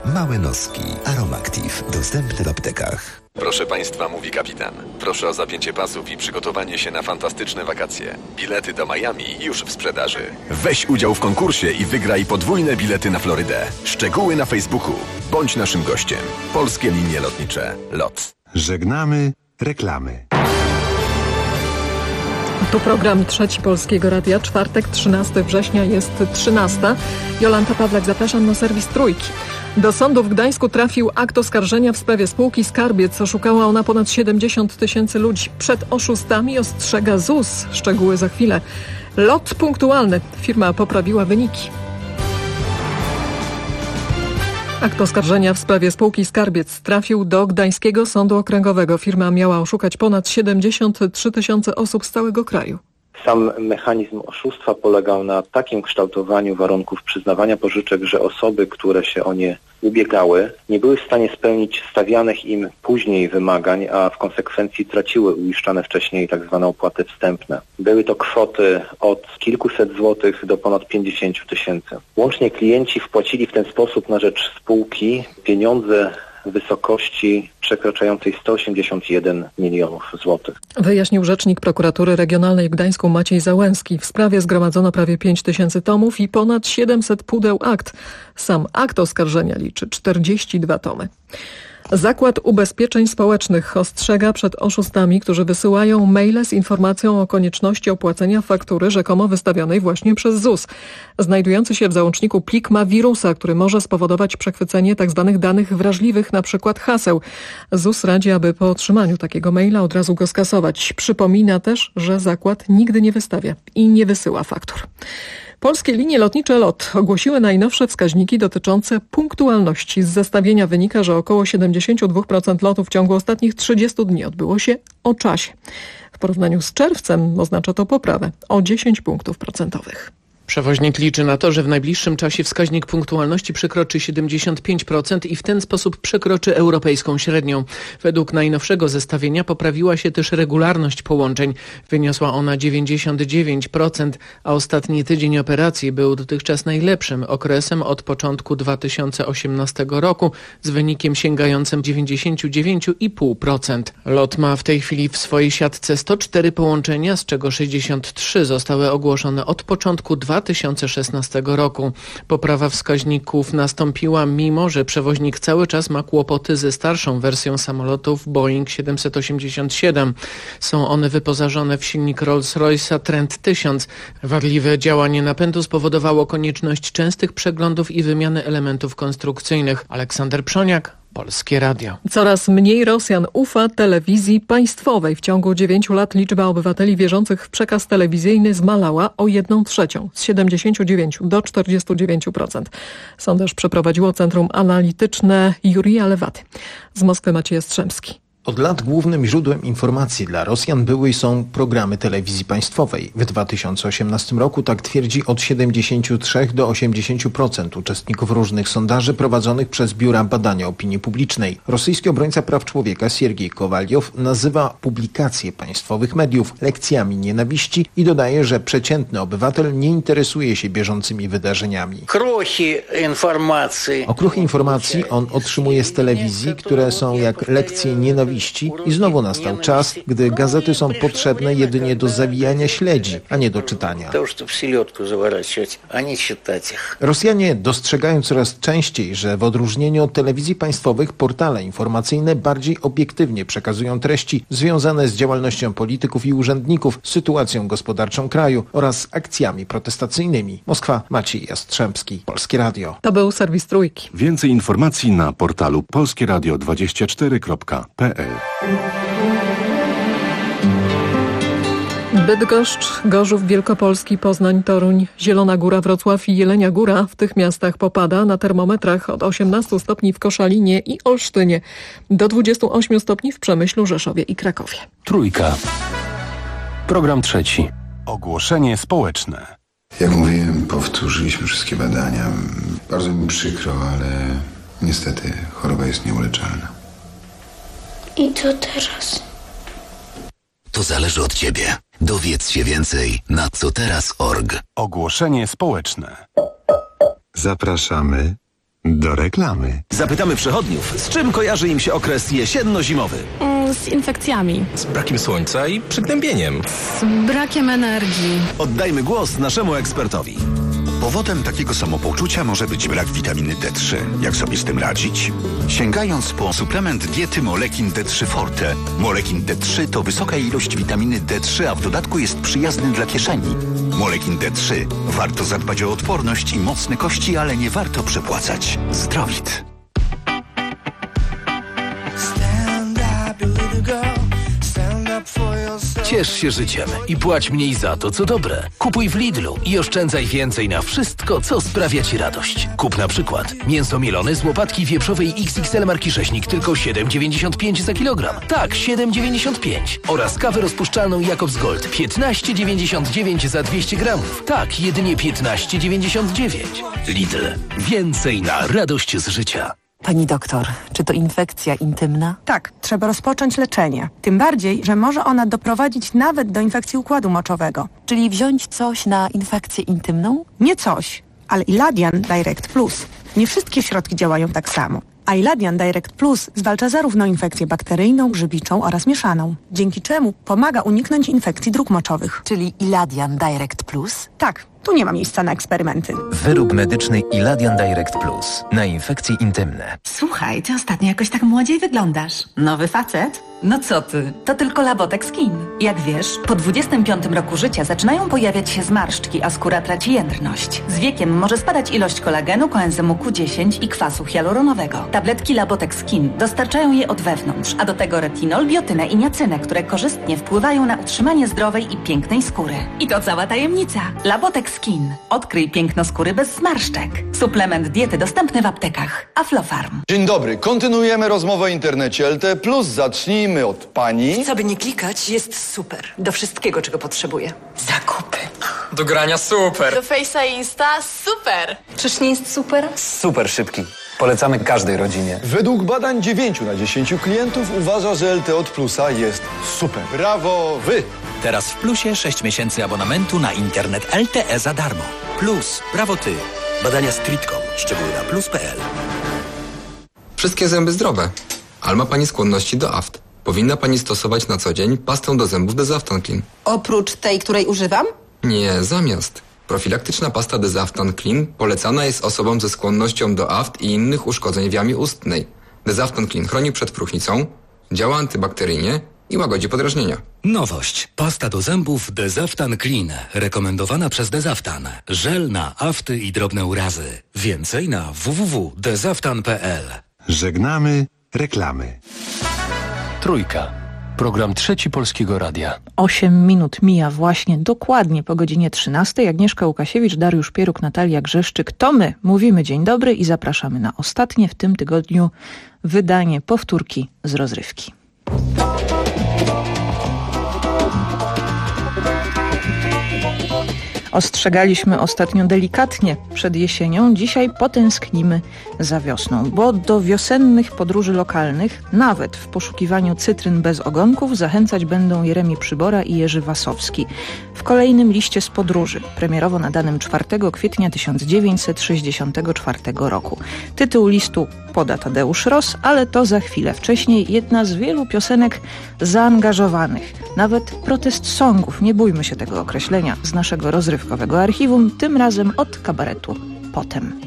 Małe noski. Aromactive. Dostępny w aptekach. Proszę Państwa, mówi kapitan. Proszę o zapięcie pasów i przygotowanie się na fantastyczne wakacje. Bilety do Miami już w sprzedaży. Weź udział w konkursie i wygraj podwójne bilety na Florydę. Szczegóły na Facebooku. Bądź naszym gościem. Polskie Linie Lotnicze. LOT. Żegnamy reklamy. To program Trzeci Polskiego Radia. Czwartek, 13 września jest 13. Jolanta Pawlak, zapraszam na serwis Trójki. Do sądu w Gdańsku trafił akt oskarżenia w sprawie spółki Skarbiec. Oszukała ona ponad 70 000 ludzi. Przed oszustami ostrzega ZUS. Szczegóły za chwilę. Lot punktualny. Firma poprawiła wyniki. Akt oskarżenia w sprawie spółki Skarbiec trafił do Gdańskiego Sądu Okręgowego. Firma miała oszukać ponad 73 000 osób z całego kraju. Sam mechanizm oszustwa polegał na takim kształtowaniu warunków przyznawania pożyczek, że osoby, które się o nie ubiegały, nie były w stanie spełnić stawianych im później wymagań, a w konsekwencji traciły uiszczane wcześniej tzw. opłaty wstępne. Były to kwoty od kilkuset złotych do ponad 50 000. Łącznie klienci wpłacili w ten sposób na rzecz spółki pieniądze w wysokości przekraczającej 181 milionów złotych. Wyjaśnił rzecznik prokuratury regionalnej w Gdańsku Maciej Załęski. W sprawie zgromadzono prawie 5 000 tomów i ponad 700 pudeł akt. Sam akt oskarżenia liczy 42 tomy. Zakład Ubezpieczeń Społecznych ostrzega przed oszustami, którzy wysyłają maile z informacją o konieczności opłacenia faktury rzekomo wystawionej właśnie przez ZUS. Znajdujący się w załączniku plik ma wirusa, który może spowodować przechwycenie tzw. danych wrażliwych, np. haseł. ZUS radzi, aby po otrzymaniu takiego maila od razu go skasować. Przypomina też, że zakład nigdy nie wystawia i nie wysyła faktur. Polskie Linie Lotnicze LOT ogłosiły najnowsze wskaźniki dotyczące punktualności. Z zestawienia wynika, że około 72% lotów w ciągu ostatnich 30 dni odbyło się o czasie. W porównaniu z czerwcem oznacza to poprawę o 10 punktów procentowych. Przewoźnik liczy na to, że w najbliższym czasie wskaźnik punktualności przekroczy 75% i w ten sposób przekroczy europejską średnią. Według najnowszego zestawienia poprawiła się też regularność połączeń. Wyniosła ona 99%, a ostatni tydzień operacji był dotychczas najlepszym okresem od początku 2018 roku z wynikiem sięgającym 99,5%. LOT ma w tej chwili w swojej siatce 104 połączenia, z czego 63 zostały ogłoszone od początku 2016 roku. Poprawa wskaźników nastąpiła, mimo że przewoźnik cały czas ma kłopoty ze starszą wersją samolotów Boeing 787. Są one wyposażone w silnik Rolls-Royce'a Trent 1000. Wadliwe działanie napędu spowodowało konieczność częstych przeglądów i wymiany elementów konstrukcyjnych. Aleksander Przoniak, Polskie Radio. Coraz mniej Rosjan ufa telewizji państwowej. W ciągu 9 lat liczba obywateli wierzących w przekaz telewizyjny zmalała o 1/3, z 79 do 49%. Sondaż przeprowadziło Centrum Analityczne Jurija Lewaty. Z Moskwy Maciej Jastrzębski. Od lat głównym źródłem informacji dla Rosjan były i są programy telewizji państwowej. W 2018 roku tak twierdzi od 73 do 80% uczestników różnych sondaży prowadzonych przez Biura Badania Opinii Publicznej. Rosyjski obrońca praw człowieka Siergiej Kowaliow nazywa publikacje państwowych mediów lekcjami nienawiści i dodaje, że przeciętny obywatel nie interesuje się bieżącymi wydarzeniami. Okruchy informacji on otrzymuje z telewizji, które są jak lekcje nienawiści. I znowu nastał czas, gdy gazety są potrzebne jedynie do zawijania śledzi, a nie do czytania. Rosjanie dostrzegają coraz częściej, że w odróżnieniu od telewizji państwowych portale informacyjne bardziej obiektywnie przekazują treści związane z działalnością polityków i urzędników, sytuacją gospodarczą kraju oraz akcjami protestacyjnymi. Moskwa, Maciej Jastrzębski, Polskie Radio. To był serwis Trójki. Więcej informacji na portalu polskieradio24.pl. Bydgoszcz, Gorzów Wielkopolski, Poznań, Toruń, Zielona Góra, Wrocław i Jelenia Góra. W tych miastach popada na termometrach od 18 stopni w Koszalinie i Olsztynie do 28 stopni w Przemyślu, Rzeszowie i Krakowie. Trójka. Program trzeci. Ogłoszenie społeczne. Jak mówiłem, powtórzyliśmy wszystkie badania. Bardzo mi przykro, ale niestety choroba jest nieuleczalna. I co teraz? To zależy od ciebie. Dowiedz się więcej na coteraz.org. Ogłoszenie społeczne. Zapraszamy Do reklamy. Zapytamy przechodniów, z czym kojarzy im się okres jesienno-zimowy. Z infekcjami. Z brakiem słońca i przygnębieniem. Z brakiem energii. Oddajmy głos naszemu ekspertowi. Powodem takiego samopoczucia może być brak witaminy D3. Jak sobie z tym radzić? Sięgając po suplement diety Molekin D3 Forte. Molekin D3 to wysoka ilość witaminy D3, a w dodatku jest przyjazny dla kieszeni. Molekin D3. Warto zadbać o odporność i mocne kości, ale nie warto przepłacać. Zdrowit. Ciesz się życiem i płać mniej za to, co dobre. Kupuj w Lidlu i oszczędzaj więcej na wszystko, co sprawia Ci radość. Kup na przykład mięso mielone z łopatki wieprzowej XXL marki Rzeźnik tylko 7,95 za kilogram. Tak, 7,95. Oraz kawę rozpuszczalną Jakobs Gold 15,99 za 200 gramów. Tak, jedynie 15,99. Lidl. Więcej na radość z życia. Pani doktor, czy to infekcja intymna? Tak, trzeba rozpocząć leczenie. Tym bardziej, że może ona doprowadzić nawet do infekcji układu moczowego. Czyli wziąć coś na infekcję intymną? Nie coś, ale Iladian Direct Plus. Nie wszystkie środki działają tak samo. A Iladian Direct Plus zwalcza zarówno infekcję bakteryjną, grzybiczą oraz mieszaną, dzięki czemu pomaga uniknąć infekcji dróg moczowych. Czyli Iladian Direct Plus? Tak, tu nie ma miejsca na eksperymenty. Wyrób medyczny Iladian Direct Plus na infekcje intymne. Słuchaj, ty ostatnio jakoś tak młodziej wyglądasz. Nowy facet? No co ty, to tylko Labotex Skin. Jak wiesz, po 25 roku życia zaczynają pojawiać się zmarszczki, a skóra traci jędrność. Z wiekiem może spadać ilość kolagenu, koenzymu Q10 i kwasu hialuronowego. Tabletki Labotex Skin dostarczają je od wewnątrz, a do tego retinol, biotynę i niacynę, które korzystnie wpływają na utrzymanie zdrowej i pięknej skóry. I to cała tajemnica. Labotex Skin. Odkryj piękno skóry bez zmarszczek. Suplement diety dostępny w aptekach. Aflofarm. Dzień dobry. Kontynuujemy rozmowę o internecie LT+. Zacznijmy od pani. Co by nie klikać, jest super. Do wszystkiego, czego potrzebuję. Zakupy. Do grania super. Do Face'a i Insta super. Czyż nie jest super? Super szybki. Polecamy każdej rodzinie. Według badań 9 na 10 klientów uważa, że LTE od Plusa jest super. Brawo wy! Teraz w Plusie 6 miesięcy abonamentu na internet LTE za darmo. Plus, brawo ty. Badania Streetcom. Szczegóły na plus.pl. Wszystkie zęby zdrowe. Ale ma Pani skłonności do aft. Powinna Pani stosować na co dzień pastę do zębów Desaftan Clean. Oprócz tej, której używam? Nie, zamiast. Profilaktyczna pasta Desaftan Clean polecana jest osobom ze skłonnością do aft i innych uszkodzeń w jamie ustnej. Desaftan Clean chroni przed próchnicą, działa antybakteryjnie i łagodzi podrażnienia. Nowość. Pasta do zębów Desaftan Clean. Rekomendowana przez Desaftan. Żel na afty i drobne urazy. Więcej na www.desaftan.pl. Żegnamy reklamy. Trójka. Program Trzeci Polskiego Radia. 8 minut mija właśnie dokładnie po godzinie 13. Agnieszka Łukasiewicz, Dariusz Pieruk, Natalia Grzeszczyk. To my mówimy dzień dobry i zapraszamy na ostatnie w tym tygodniu wydanie powtórki z rozrywki. Ostrzegaliśmy ostatnio delikatnie przed jesienią, dzisiaj potęsknimy za wiosną, bo do wiosennych podróży lokalnych, nawet w poszukiwaniu cytryn bez ogonków, zachęcać będą Jeremi Przybora i Jerzy Wasowski. W kolejnym liście z podróży, premierowo nadanym 4 kwietnia 1964 roku. Tytuł listu poda Tadeusz Ross, ale to za chwilę. Wcześniej jedna z wielu piosenek zaangażowanych, nawet protest songów, nie bójmy się tego określenia, z naszego rozrywkowego archiwum, tym razem od kabaretu Potem.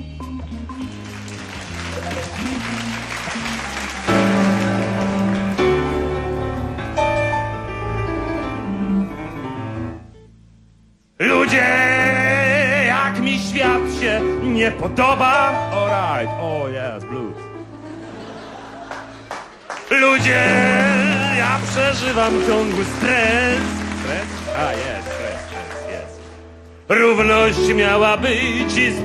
Ludzie, jak mi świat się nie podoba. Alright, oh yes, blues. Ludzie, ja przeżywam ciągły stres. Stres? A, jest, stres, jest. Równość miała być i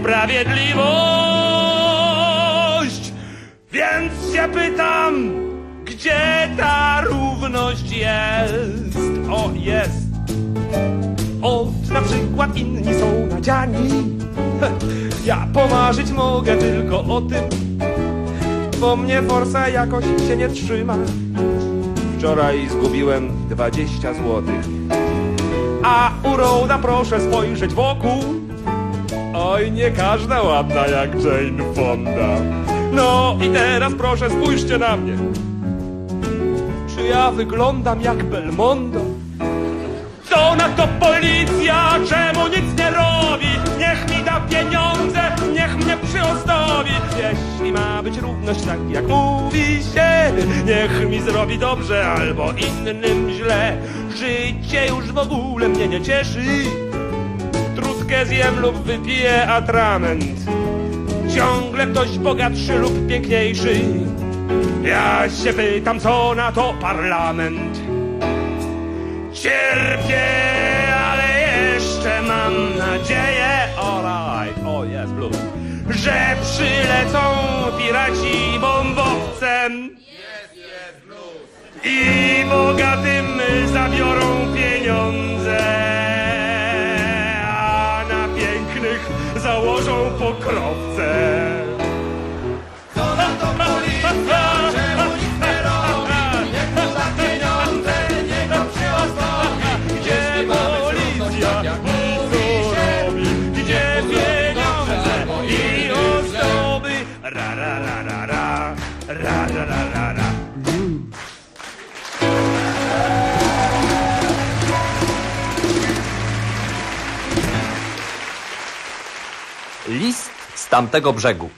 sprawiedliwość. Więc się pytam, gdzie ta równość jest? O, jest. Ot, na przykład inni są nadziani. Ja pomarzyć mogę tylko o tym, bo mnie forsa jakoś się nie trzyma. Wczoraj zgubiłem 20 złotych, a uroda, proszę spojrzeć wokół. Oj, nie każda ładna jak Jane Fonda. No i teraz proszę spójrzcie na mnie. Czy ja wyglądam jak Belmondo? Co na to policja? Czemu nic nie robi? Niech mi da pieniądze, niech mnie przyozdobi. Jeśli ma być równość tak jak mówi się, niech mi zrobi dobrze albo innym źle. Życie już w ogóle mnie nie cieszy. Trutkę zjem lub wypiję atrament. Ciągle ktoś bogatszy lub piękniejszy. Ja się pytam, co na to parlament. Cierpię, ale jeszcze mam nadzieję, alright, oh yes, blues, że przylecą piraci bombowcem i bogatym zabiorą pieniądze, a na pięknych założą pokrowce. Co na to policja, czemu nic nie robi? Niech mu da pieniądze, niech nam przyozdobi. Gdzie policja, co robi? Gdzie pieniądze i ozdoby? Ra ra ra ra ra, ra ra ra ra ra. List z tamtego brzegu.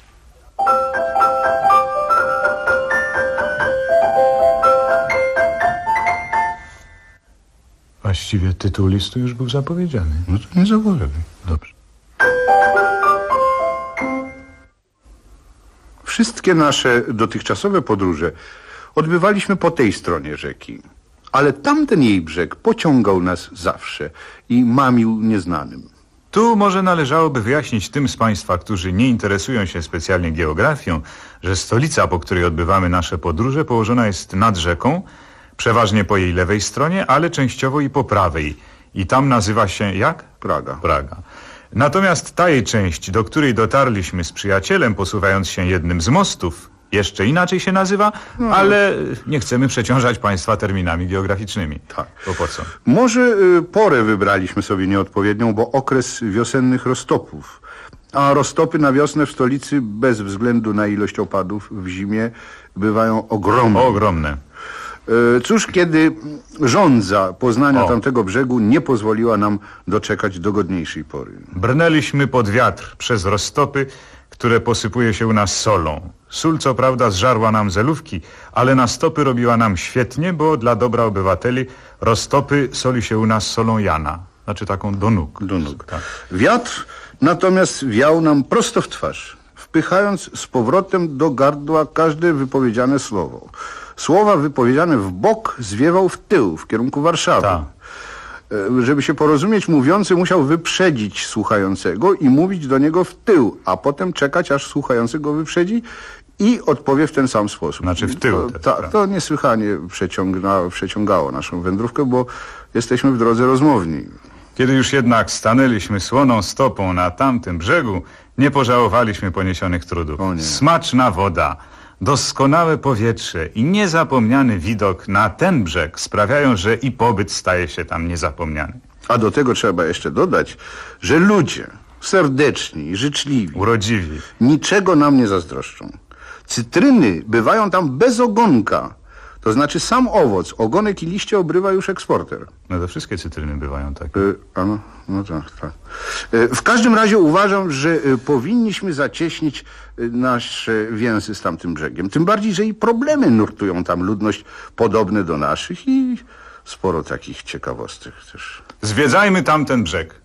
Właściwie tytuł listu już był zapowiedziany. No to nie zawołaj. Dobrze. Wszystkie nasze dotychczasowe podróże odbywaliśmy po tej stronie rzeki. Ale tamten jej brzeg pociągał nas zawsze i mamił nieznanym. Tu może należałoby wyjaśnić tym z Państwa, którzy nie interesują się specjalnie geografią, że stolica, po której odbywamy nasze podróże, położona jest nad rzeką, przeważnie po jej lewej stronie, ale częściowo i po prawej. I tam nazywa się jak? Praga. Praga. Natomiast ta jej część, do której dotarliśmy z przyjacielem, posuwając się jednym z mostów, jeszcze inaczej się nazywa, ale nie chcemy przeciążać Państwa terminami geograficznymi. Tak. Bo po co? Może porę wybraliśmy sobie nieodpowiednią, bo okres wiosennych roztopów. A roztopy na wiosnę w stolicy, bez względu na ilość opadów w zimie, bywają ogromne. Ogromne. Cóż, kiedy żądza poznania tamtego brzegu nie pozwoliła nam doczekać dogodniejszej pory. Brnęliśmy pod wiatr przez roztopy, które posypuje się u nas solą. Sól co prawda zżarła nam zelówki, ale na stopy robiła nam świetnie, bo dla dobra obywateli roztopy soli się u nas solą Jana. Znaczy taką do nóg. Do nóg. Tak. Wiatr natomiast wiał nam prosto w twarz, wpychając z powrotem do gardła każde wypowiedziane słowo. Słowa wypowiedziane w bok zwiewał w tył, w kierunku Warszawy. Ta. Żeby się porozumieć, mówiący musiał wyprzedzić słuchającego i mówić do niego w tył, a potem czekać, aż słuchający go wyprzedzi i odpowie w ten sam sposób. Znaczy w tył. To niesłychanie przeciągało naszą wędrówkę, bo jesteśmy w drodze rozmowni. Kiedy już jednak stanęliśmy słoną stopą na tamtym brzegu, nie pożałowaliśmy poniesionych trudów. Smaczna woda, doskonałe powietrze i niezapomniany widok na ten brzeg sprawiają, że i pobyt staje się tam niezapomniany. A do tego trzeba jeszcze dodać, że ludzie serdeczni, życzliwi, urodziwi, niczego nam nie zazdroszczą. Cytryny bywają tam bez ogonka. To znaczy sam owoc, ogonek i liście obrywa już eksporter. No to wszystkie cytryny bywają takie. No tak. W każdym razie uważam, że powinniśmy zacieśnić nasze więzy z tamtym brzegiem. Tym bardziej, że i problemy nurtują tam ludność podobne do naszych i sporo takich ciekawostek też. Zwiedzajmy tamten brzeg.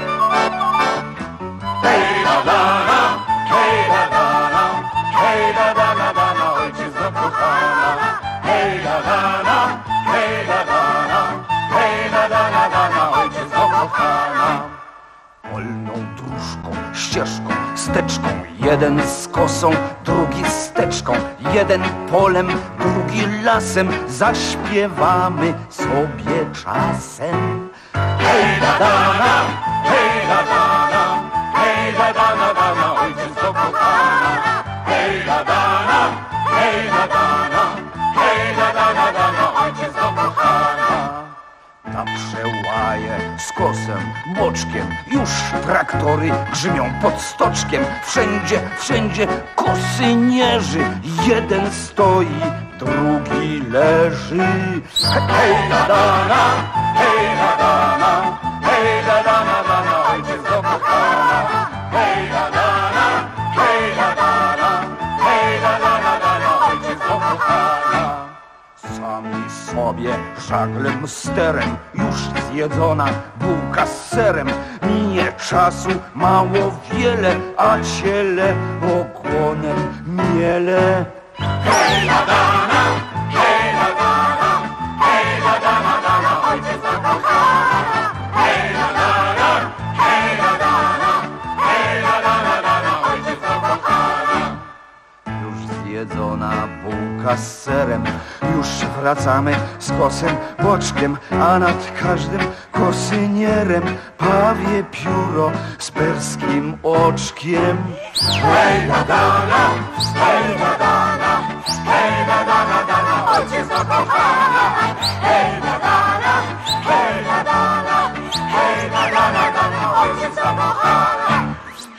Hej da da, hej da da, hej da da, ojczyzno kochana. Hej da da, hej da da, hej da da, ojczyzno kochana. Polną dróżką, ścieżką, steczką, jeden z kosą, drugi z teczką, jeden polem, drugi lasem, zaśpiewamy sobie czasem. Hej da da, hej da da, hej da da, ojczyzno kochana. Hej da da, hej da da, hej da da, ojczyzno kochana. Na przełaje z kosem boczkiem. Już traktory grzmią pod stoczkiem. Wszędzie kosynierzy. Jeden stoi, drugi leży. Hej da dana, hej da dana, hej da dana, dana, ojciec do kochana. Hej da dana, hej da dana, hej da dana, dana, ojciec do kochana. Sami sobie żaglem sterem, już zjedzona bułka z serem. Minie czasu mało wiele, a ciele ogonem miele. Hej da dana, hej da dana, hej da dana, dana, ojciec do kochana. Hej da dana, hej da dana, hej da dana, dana, ojciec do kochana. Już zjedzona bułka z serem, już wracamy z kosem boczkiem, a nad każdym kosynierem pawie pióro z perskim oczkiem. Hej da dana, hej da dana, hej da dana, dana, ojciec do kochana. Hej da dana, hej da dana, hej da dana, dana, ojciec do kochana.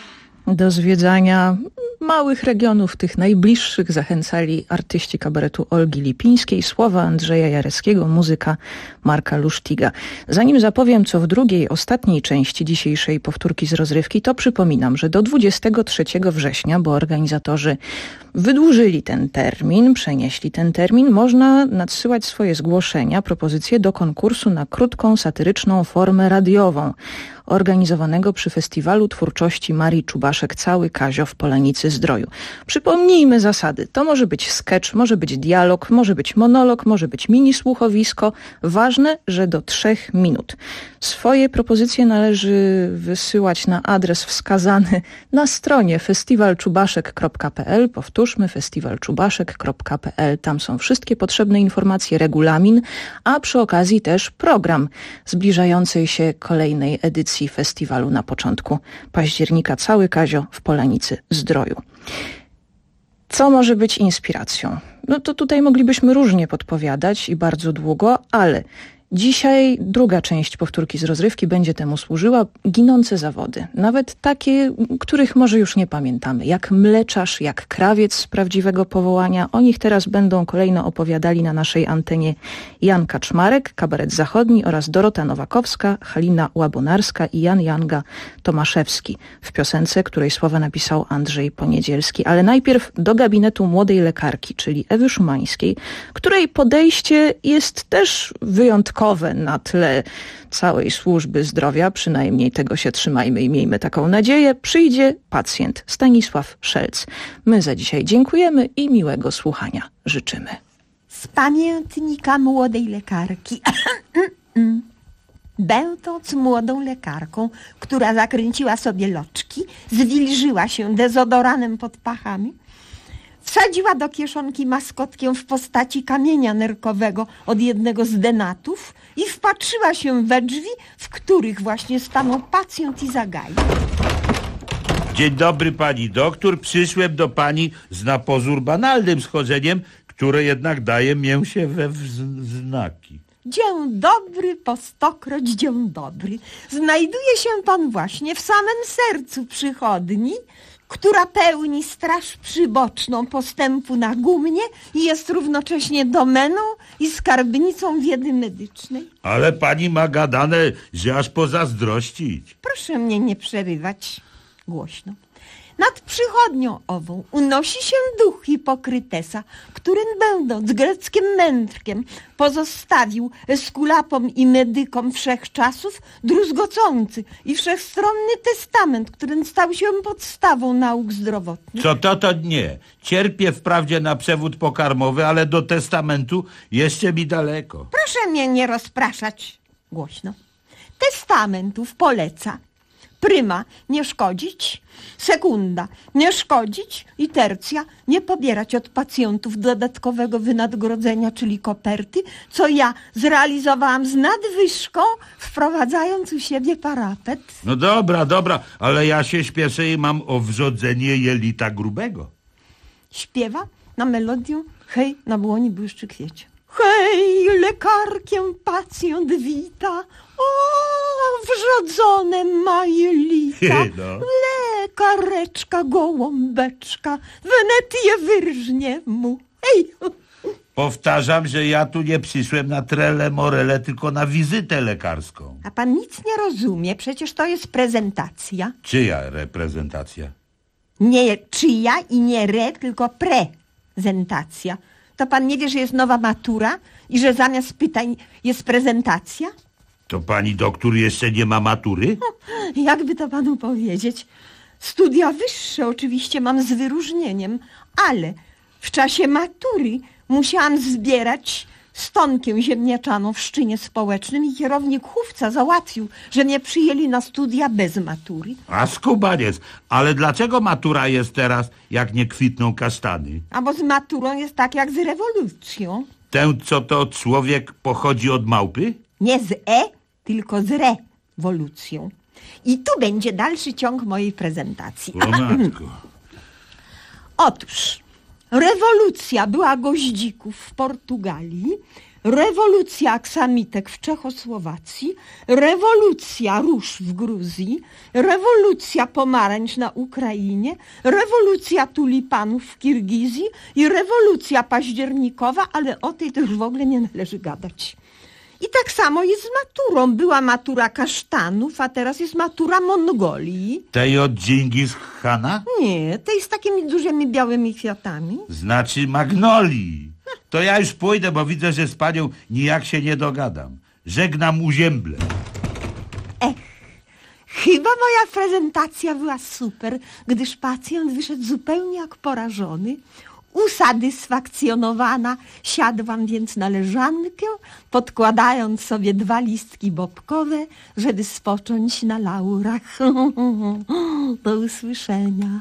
Do zwiedzania małych regionów, tych najbliższych, zachęcali artyści kabaretu Olgi Lipińskiej, słowa Andrzeja Jareckiego, muzyka Marka Lusztiga. Zanim zapowiem, co w drugiej, ostatniej części dzisiejszej powtórki z rozrywki, to przypominam, że do 23 września, bo organizatorzy wydłużyli ten termin, przenieśli ten termin, można nadsyłać swoje zgłoszenia, propozycje do konkursu na krótką, satyryczną formę radiową organizowanego przy Festiwalu Twórczości Marii Czubaszek Cały Kazio w Polanicy-Zdroju. Przypomnijmy zasady. To może być sketch, może być dialog, może być monolog, może być mini słuchowisko. Ważne, że do 3 minut. Swoje propozycje należy wysyłać na adres wskazany na stronie festiwalczubaszek.pl. Powtórzmy, festiwalczubaszek.pl. Tam są wszystkie potrzebne informacje, regulamin, a przy okazji też program zbliżającej się kolejnej edycji festiwalu na początku października. Cały Kazio w Polanicy-Zdroju. Co może być inspiracją? No to tutaj moglibyśmy różnie podpowiadać i bardzo długo, ale dzisiaj druga część powtórki z rozrywki będzie temu służyła. Ginące zawody. Nawet takie, których może już nie pamiętamy. Jak mleczarz, jak krawiec z prawdziwego powołania. O nich teraz będą kolejno opowiadali na naszej antenie Jan Kaczmarek, Kabaret Zachodni, oraz Dorota Nowakowska, Halina Łabonarska i Jan Janga Tomaszewski. W piosence, której słowa napisał Andrzej Poniedzielski. Ale najpierw do gabinetu młodej lekarki, czyli Ewy Szumańskiej, której podejście jest też wyjątkowe na tle całej służby zdrowia, przynajmniej tego się trzymajmy i miejmy taką nadzieję. Przyjdzie pacjent Stanisław Szelc. My za dzisiaj dziękujemy i miłego słuchania życzymy. Z pamiętnika młodej lekarki. Będąc młodą lekarką, która zakręciła sobie loczki, zwilżyła się dezodoranem pod pachami, wsadziła do kieszonki maskotkę w postaci kamienia nerkowego od jednego z denatów i wpatrzyła się we drzwi, w których właśnie stanął pacjent i zagaił. Dzień dobry, pani doktor. Przyszłem do pani z na pozór banalnym schodzeniem, które jednak daje mię się we znaki. Dzień dobry, po stokroć dzień dobry. Znajduje się pan właśnie w samym sercu przychodni, która pełni straż przyboczną postępu nagumnie i jest równocześnie domeną i skarbnicą wiedzy medycznej. Ale pani ma gadane, że aż pozazdrościć. Proszę mnie nie przerywać głośno. Nad przychodnią ową unosi się duch Hipokrytesa, który będąc greckim mędrkiem pozostawił eskulapom i medykom wszechczasów druzgocący i wszechstronny testament, który stał się podstawą nauk zdrowotnych. Co to nie. Cierpię wprawdzie na przewód pokarmowy, ale do testamentu jeszcze mi daleko. Proszę mnie nie rozpraszać głośno. Testamentów poleca: pryma, nie szkodzić; sekunda, nie szkodzić; i tercja, nie pobierać od pacjentów dodatkowego wynagrodzenia, czyli koperty, co ja zrealizowałam z nadwyżką, wprowadzając u siebie parapet. No dobra, ale ja się śpieszę i mam o wrzodzenie jelita grubego. Śpiewa na melodię Hej, na błoni błyszczy kwiecie. Hej, lekarkę pacjent wita, o, wrzodzone moje lita. No. Lekareczka, gołąbeczka, wnet je wyrżnie mu. Ej! Powtarzam, że ja tu nie przyszłem na trele morele, tylko na wizytę lekarską. A pan nic nie rozumie, przecież to jest prezentacja. Czyja reprezentacja? Nie czyja i nie tylko prezentacja. To pan nie wie, że jest nowa matura i że zamiast pytań jest prezentacja? To pani doktor jeszcze nie ma matury? Jakby to panu powiedzieć? Studia wyższe oczywiście mam z wyróżnieniem, ale w czasie matury musiałam zbierać stonkę ziemniaczaną w szczynie społecznym i kierownik chówca załatwił, że mnie przyjęli na studia bez matury. A skubaniec, ale dlaczego matura jest teraz, jak nie kwitną kasztany? A bo z maturą jest tak jak z rewolucją. Tę, co to człowiek pochodzi od małpy? Nie z tylko z rewolucją. I tu będzie dalszy ciąg mojej prezentacji. O matko. Otóż rewolucja była goździków w Portugalii, rewolucja aksamitek w Czechosłowacji, rewolucja róż w Gruzji, rewolucja pomarańcz na Ukrainie, rewolucja tulipanów w Kirgizji i rewolucja październikowa, ale o tej to już w ogóle nie należy gadać. I tak samo jest z maturą. Była matura kasztanów, a teraz jest matura Mongolii. Tej od Dżingis Khana? Nie, tej z takimi dużymi białymi kwiatami. Znaczy magnolii. To ja już pójdę, bo widzę, że z panią nijak się nie dogadam. Żegnam uzięble. Chyba moja prezentacja była super, gdyż pacjent wyszedł zupełnie jak porażony. Usatysfakcjonowana siadłam więc na leżankę, podkładając sobie 2 listki bobkowe, żeby spocząć na laurach. Do usłyszenia.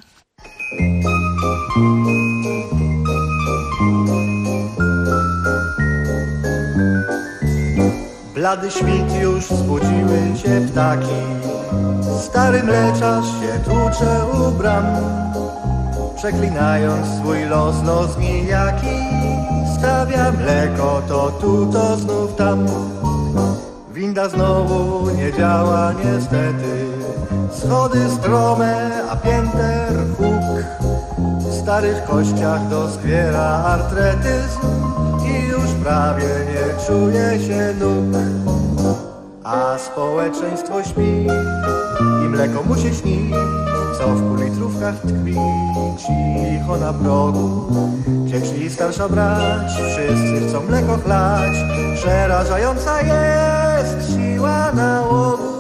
Blady świt już wzbudziły się ptaki, stary mleczarz się tłucze u bram. Przeklinając swój los nijaki, stawia mleko to tu, to znów tam. Winda znowu nie działa niestety, schody strome, a pięter huk. W starych kościach doskwiera artretyzm i już prawie nie czuje się nóg. A społeczeństwo śpi i mleko mu się śni, co w półlitrówkach tkwi, cicho na progu. Dzieci i starsza brać, wszyscy chcą mleko chlać. Przerażająca jest siła nałogu.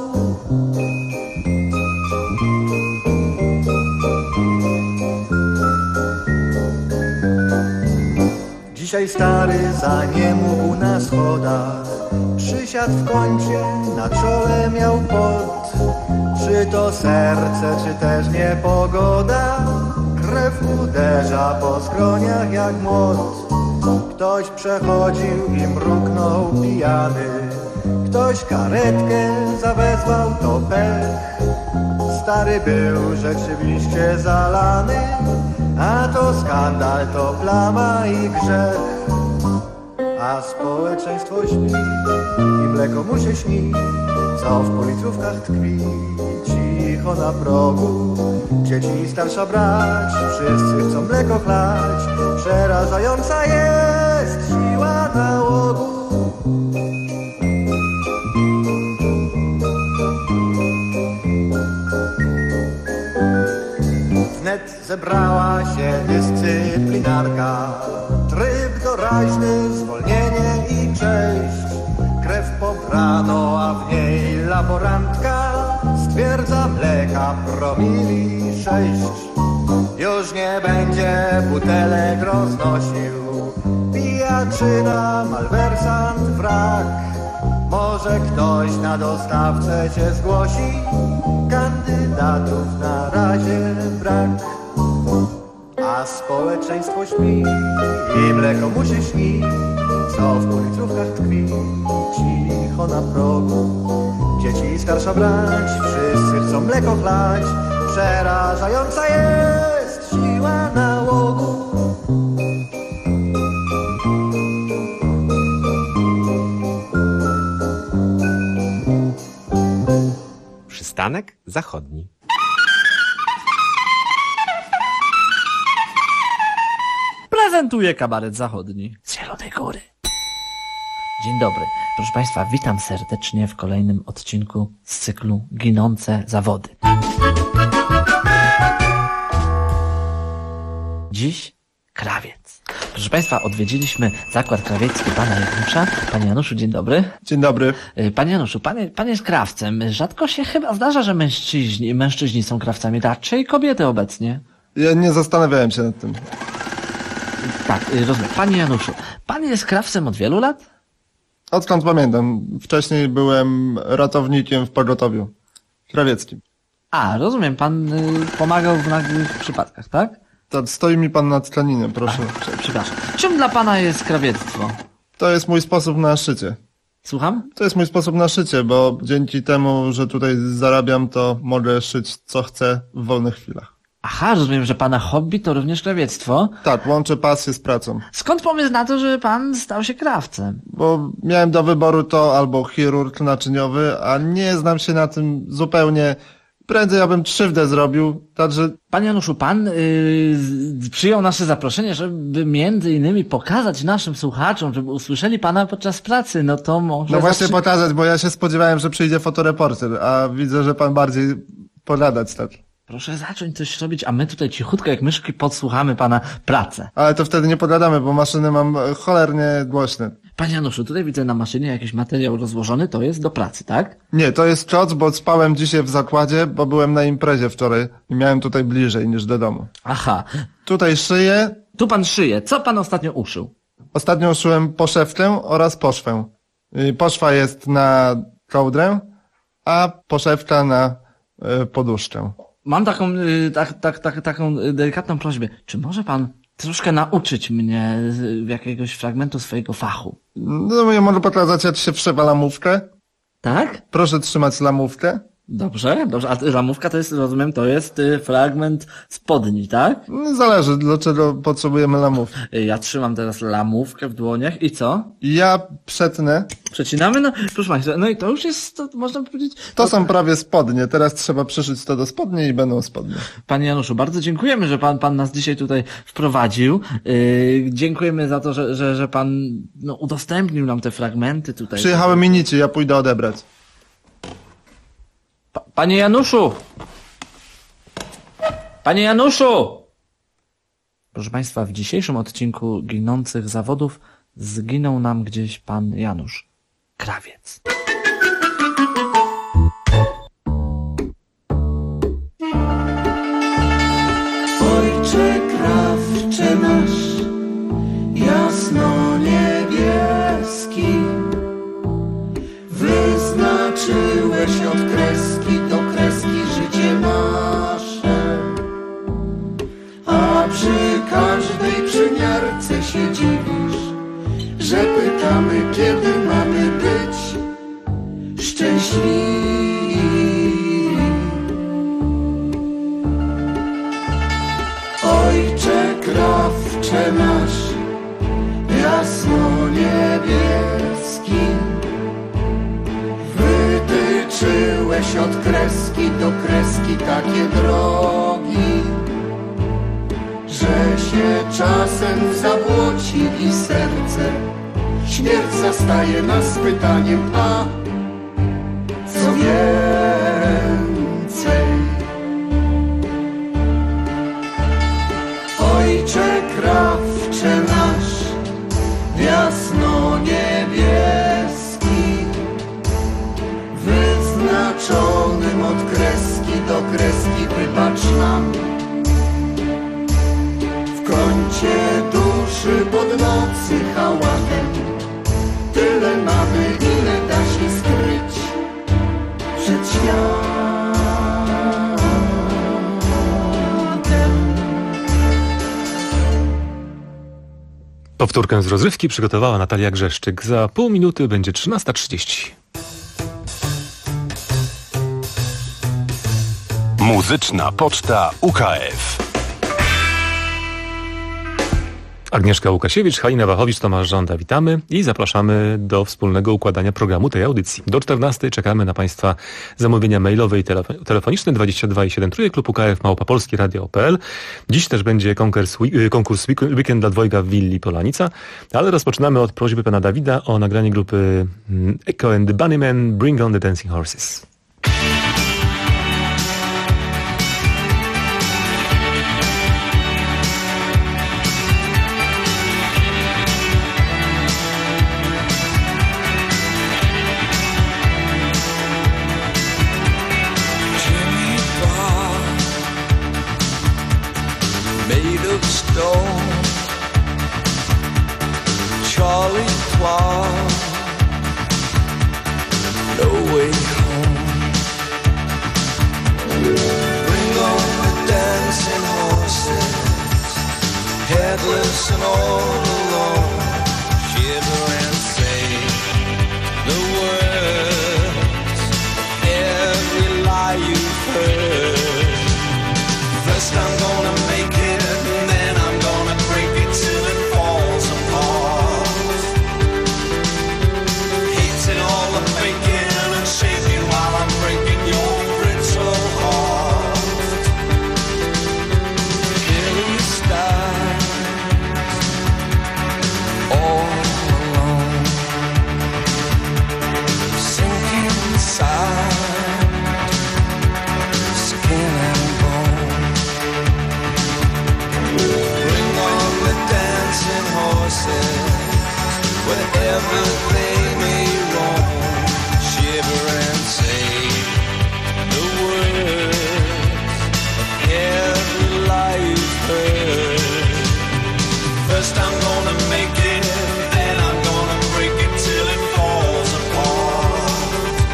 Dzisiaj stary za nie mógł na schodach, przysiadł w kącie, na czole miał pot. Czy to serce, czy też niepogoda, krew uderza po skroniach jak młot. Ktoś przechodził i mruknął pijany, ktoś karetkę zawezwał, to pech. Stary był rzeczywiście zalany, a to skandal, to plama i grzech. A społeczeństwo śpi i mleko mu się śni, co w półlitrówkach tkwi, cicho na progu. Dzieci i starsza brać, wszyscy chcą mleko chlać. Przerażająca jest siła nałogu. Wnet zebrała się dyscyplinarka, tryb doraźny, zwolnienie i cześć. Krew pobrano, a w niej laborantka stwierdza mleka promili 6. Już nie będzie butelek roznosił, pijaczyna, malwersant, wrak. Może ktoś na dostawcę cię zgłosi, kandydatów na razie brak. A społeczeństwo śpi i mleko mu się śni, co w półlitrówkach tkwi, cicho na progu. Dzieci i starsza brać, wszyscy chcą mleko chlać. Przerażająca jest siła nałogu. Przystanek zachodni. Prezentuje kabaret zachodni z Zielonej Góry. Dzień dobry. Proszę Państwa, witam serdecznie w kolejnym odcinku z cyklu Ginące zawody. Dziś krawiec. Proszę Państwa, odwiedziliśmy zakład krawiecki pana Janusza. Panie Januszu, dzień dobry. Dzień dobry. Panie Januszu, pan jest krawcem. Rzadko się chyba zdarza, że mężczyźni są krawcami, raczej kobiety obecnie. Ja nie zastanawiałem się nad tym. Tak, rozumiem. Panie Januszu, pan jest krawcem od wielu lat? Odkąd pamiętam. Wcześniej byłem ratownikiem w pogotowiu krawieckim. A, rozumiem. Pan pomagał w nagłych przypadkach, tak? Tak, stoi mi pan na tkaninie, proszę. Przepraszam. Czym dla pana jest krawiectwo? To jest mój sposób na szycie. Słucham? To jest mój sposób na szycie, bo dzięki temu, że tutaj zarabiam, to mogę szyć co chcę w wolnych chwilach. Aha, rozumiem, że pana hobby to również krawiectwo. Tak, łączę pasję z pracą. Skąd pomysł na to, że pan stał się krawcem? Bo miałem do wyboru to albo chirurg naczyniowy, a nie znam się na tym zupełnie. Prędzej ja bym krzywdę zrobił, także... Panie Januszu, pan przyjął nasze zaproszenie, żeby między innymi pokazać naszym słuchaczom, żeby usłyszeli pana podczas pracy, no to może... No właśnie pokazać, bo ja się spodziewałem, że przyjdzie fotoreporter, a widzę, że pan bardziej pogadać tak. Proszę zacząć coś robić, a my tutaj cichutko jak myszki podsłuchamy pana pracę. Ale to wtedy nie pogadamy, bo maszyny mam cholernie głośne. Panie Januszu, tutaj widzę na maszynie jakiś materiał rozłożony, to jest do pracy, tak? Nie, to jest koc, bo spałem dzisiaj w zakładzie, bo byłem na imprezie wczoraj i miałem tutaj bliżej niż do domu. Aha. Tutaj szyję. Tu pan szyje. Co pan ostatnio uszył? Ostatnio uszyłem poszewkę oraz poszwę. Poszwa jest na kołdrę, a poszewka na poduszkę. Mam taką delikatną prośbę. Czy może pan troszkę nauczyć mnie jakiegoś fragmentu swojego fachu? No ja mogę pokazać, jak się wszewa lamówkę. Tak? Proszę trzymać lamówkę. Dobrze. A lamówka to jest, rozumiem, to jest fragment spodni, tak? Zależy, dlaczego potrzebujemy lamówki. Ja trzymam teraz lamówkę w dłoniach i co? Ja przetnę. Przecinamy? No, proszę Państwa, no i to już jest, to można powiedzieć... To są prawie spodnie, teraz trzeba przyszyć to do spodni i będą spodnie. Panie Januszu, bardzo dziękujemy, że pan nas dzisiaj tutaj wprowadził. Dziękujemy za to, że pan udostępnił nam te fragmenty tutaj. Przyjechały mi nici, ja pójdę odebrać. Panie Januszu! Panie Januszu! Proszę Państwa, w dzisiejszym odcinku Ginących Zawodów zginął nam gdzieś pan Janusz, krawiec. Ojcze krawcze nasz, jasno niebieski, wyznaczyłeś od kreski do kreski życie nasze, a przy każdej przymiarce się dziwisz, że pytamy, kiedy mamy być szczęśliwi. Ojcze krawcze nasz, jasno niebieski, wytyczyłeś od kreski do kreski takie drogi, że się czasem zabłoci i serce. Śmierć zastaje nas pytaniem, a co więcej? Ojcze krawcze nasz, jasno niebieski, wyznaczonym od kreski do kreski, wybacz nam. W kącie duszy pod nocy hałatem tyle mamy, ile da się skryć przed światem. Powtórkę z rozrywki przygotowała Natalia Grzeszczyk. Za pół minuty będzie 13:30. Muzyczna Poczta UKF. Agnieszka Łukasiewicz, Halina Wachowicz, Tomasz Żąda. Witamy i zapraszamy do wspólnego układania programu tej audycji. Do 14 czekamy na Państwa zamówienia mailowe i telefoniczne 22,7 trójek lub ukf@polskieradio.pl. Dziś też będzie konkurs Weekend dla dwojga w Willi Polanica, ale rozpoczynamy od prośby pana Dawida o nagranie grupy Echo and the Bunnymen, Bring on the Dancing Horses. Charlie Clark, no way home. Bring on the dancing horses, headless and all alone. Shiver and say the words, every lie you've heard. First I'm gonna make it, and then I'm gonna break it till it falls apart. Hating all the faking and shaking while I'm breaking your brittle heart. Killing stars, all alone, sinking inside, skin and bone. Bring on the dancing horses, wherever they may roam. Shiver and say the words of every lie you've heard. First I'm gonna make it, then I'm gonna break it till it falls apart.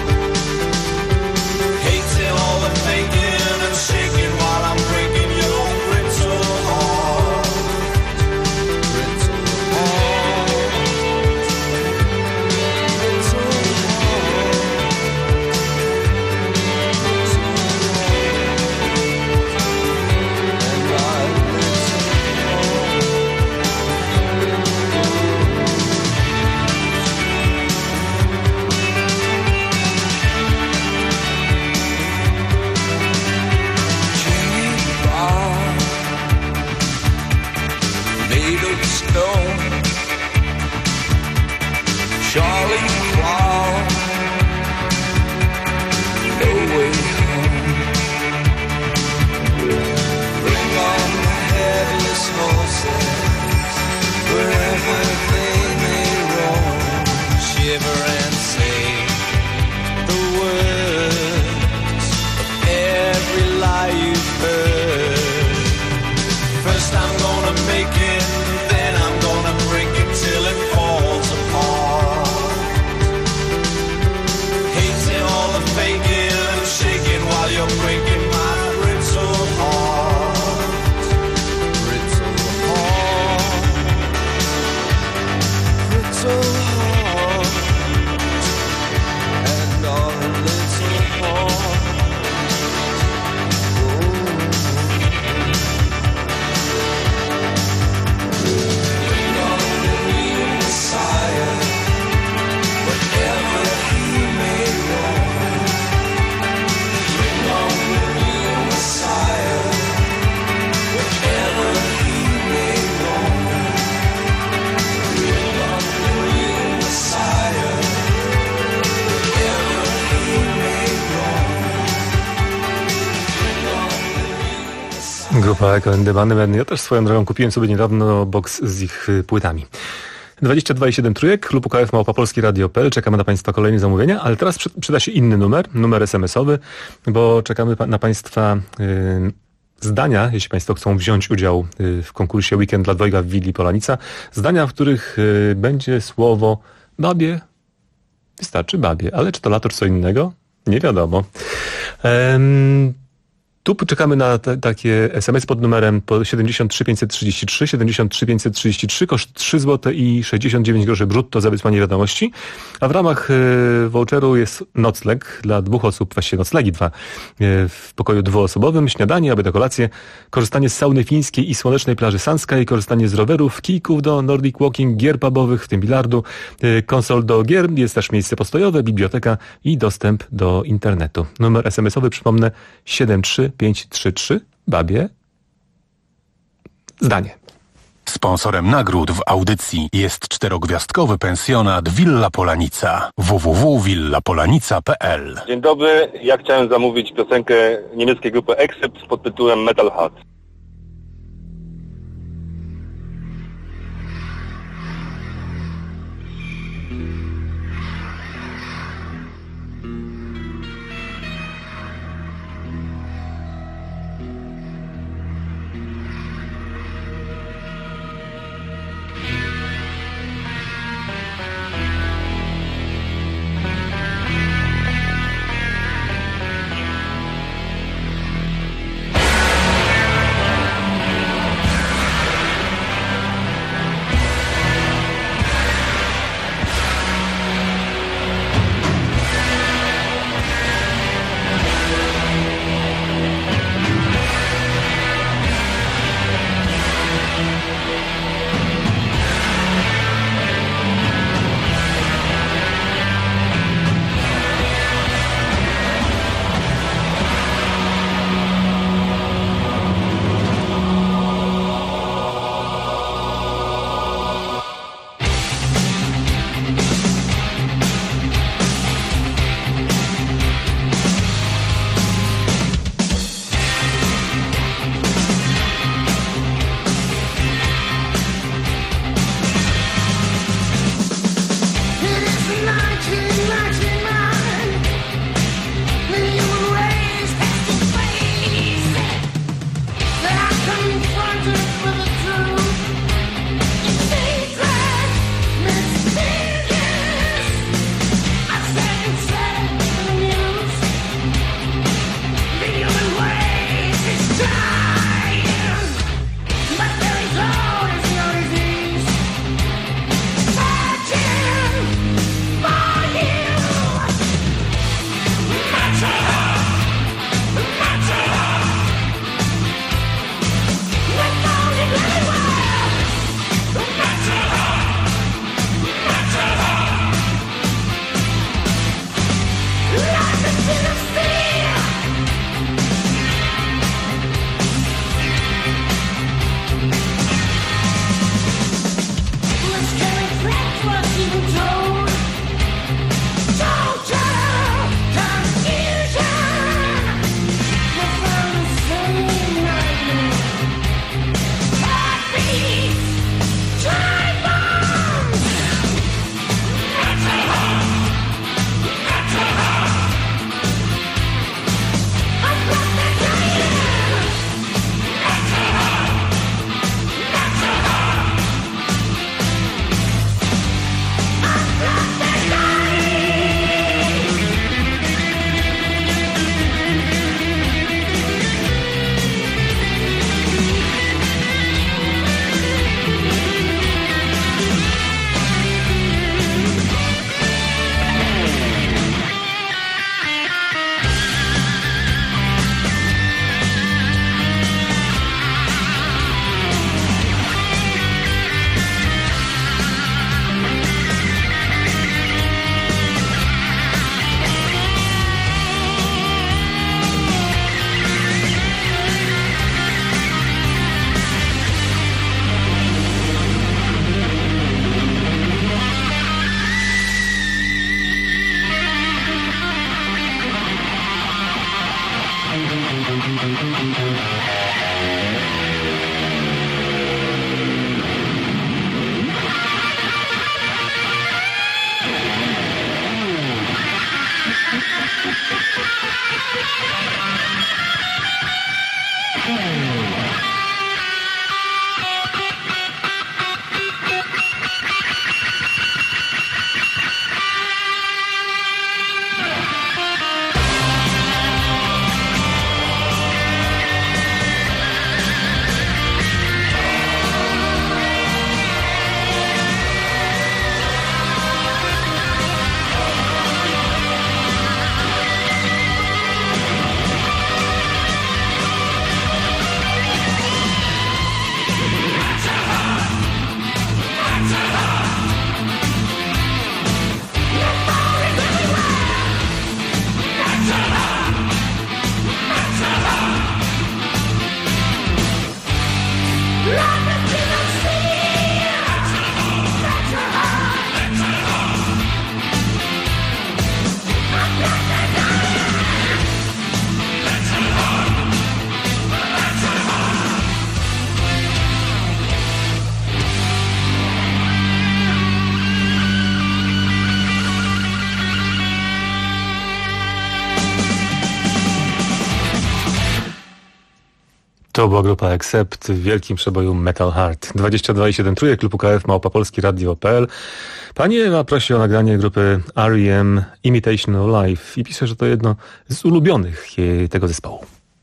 Hating all the faking and shaking while I'm breaking your brittle heart. Brittle heart. Brittle made of stone. Charlie Clark, no way home. Bring on the headless horses, wherever they may roam. Shiver and say the words of every lie you've heard. First I'm gonna make it, then I'm gonna break it till it falls apart. Hating all the faking and shaking while you're breaking my brittle heart. Brittle heart. Brittle heart. And our little heart. Bring on the new Messiah, whatever he may roam. Bring on the new Messiah, whatever he may roam. Bring on the new Messiah, whatever he may roam. Bring on the new Messiah. Grupa Echo and the Bunnymen. Ja też swoją drogą kupiłem sobie niedawno boks z ich płytami. 22,7 trójek, klub UKF@polskieradio.pl. Czekamy na Państwa kolejne zamówienia, ale teraz przyda się inny numer SMS-owy, bo czekamy na Państwa zdania, jeśli Państwo chcą wziąć udział w konkursie Weekend dla dwojga w Willi Polanica. Zdania, w których będzie słowo babie. Wystarczy babie, ale czy to lato, czy co innego? Nie wiadomo. Tu czekamy na takie SMS pod numerem 73533, 73533, koszt 3 zł i 69 groszy brutto za wysłanie wiadomości. A w ramach voucheru jest nocleg dla 2 osób, właściwie noclegi 2 w pokoju dwuosobowym, śniadanie, aby do kolację, korzystanie z sauny fińskiej i słonecznej plaży Sanskiej, korzystanie z rowerów, kijków do Nordic Walking, gier pubowych, w tym bilardu, konsol do gier, jest też miejsce postojowe, biblioteka i dostęp do internetu. Numer SMS-owy, przypomnę, 73533, babie, zdanie. Sponsorem nagród w audycji jest 4-gwiazdkowy pensjonat Villa Polanica. www.villapolanica.pl. Dzień dobry, ja chciałem zamówić piosenkę niemieckiej grupy Except pod tytułem Metal Heart. To była grupa Accept w wielkim przeboju Metal Heart. 22,7 trójek, klub UKF, małopolskiradio.pl. Pani Ewa prosi o nagranie grupy R.E.M. Imitation of Life i pisze, że to jedno z ulubionych tego zespołu.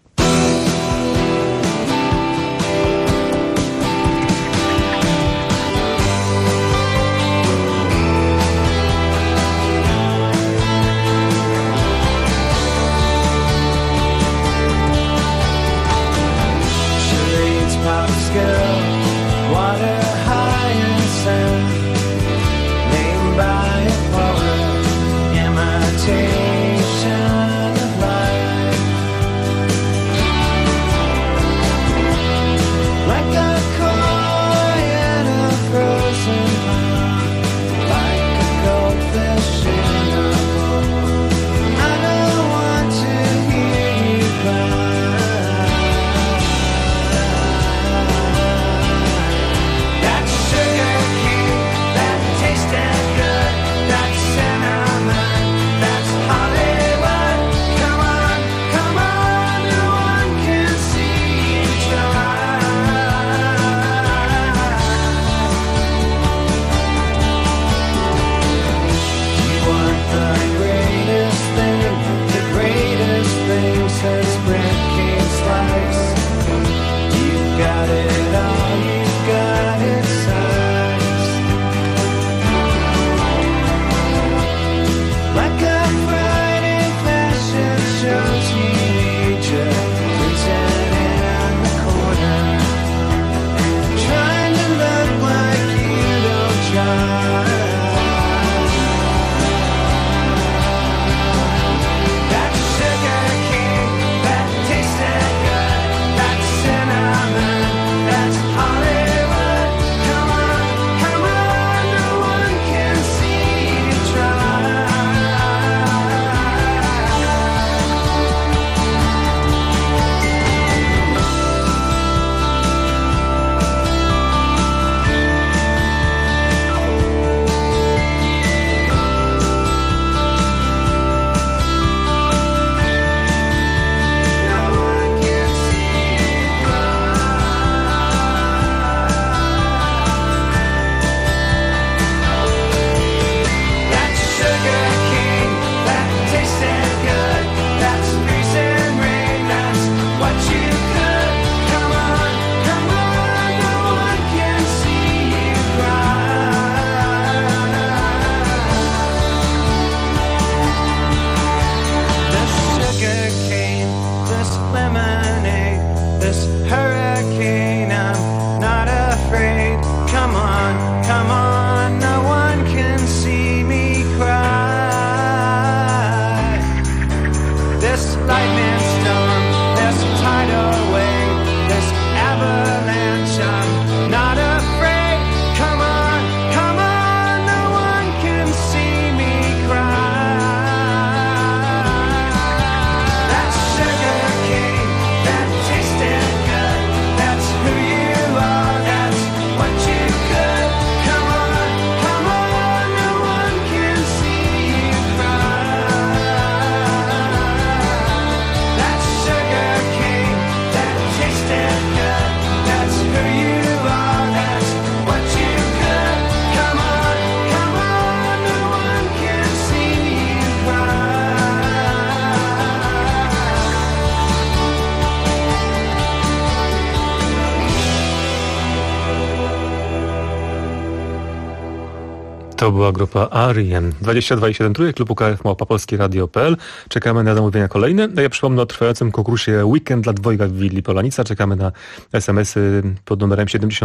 To była grupa R.E.M. 22,7 trójek, klub UKF, małopolskiradio.pl. Czekamy na zamówienia kolejne. Ja przypomnę o trwającym konkursie Weekend dla dwojga w Willi Polanica. Czekamy na SMS-y pod numerem